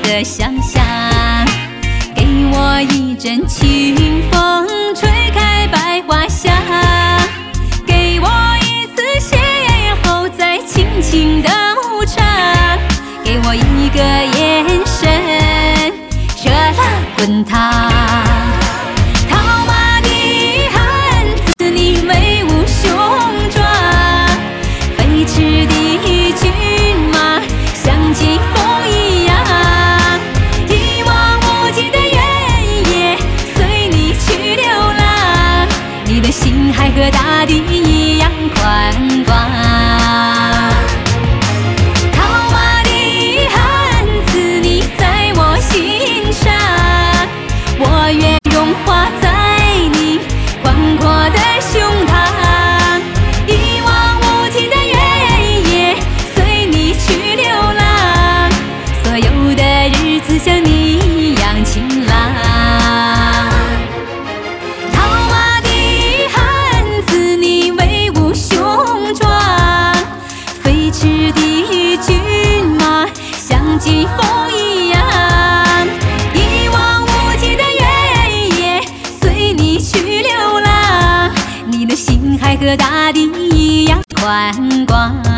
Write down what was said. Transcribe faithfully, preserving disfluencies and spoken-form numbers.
的想象。给我一阵清风，吹开百花香。给我一次邂逅，再轻轻的牧场。给我一个眼神，热辣滚烫。套马的汉子，你威武雄壮，飞驰的骏马像疾风一样。一望无际的原野，随你去流浪。你的心还和大地一样宽广。我愿融化在你宽阔的胸膛，一望无际的原野，随你去流浪。所有的日子像你一样晴朗。套马的汉子，你威武雄壮，飞驰的骏马像疾风一样。你的心还和大地一样宽广。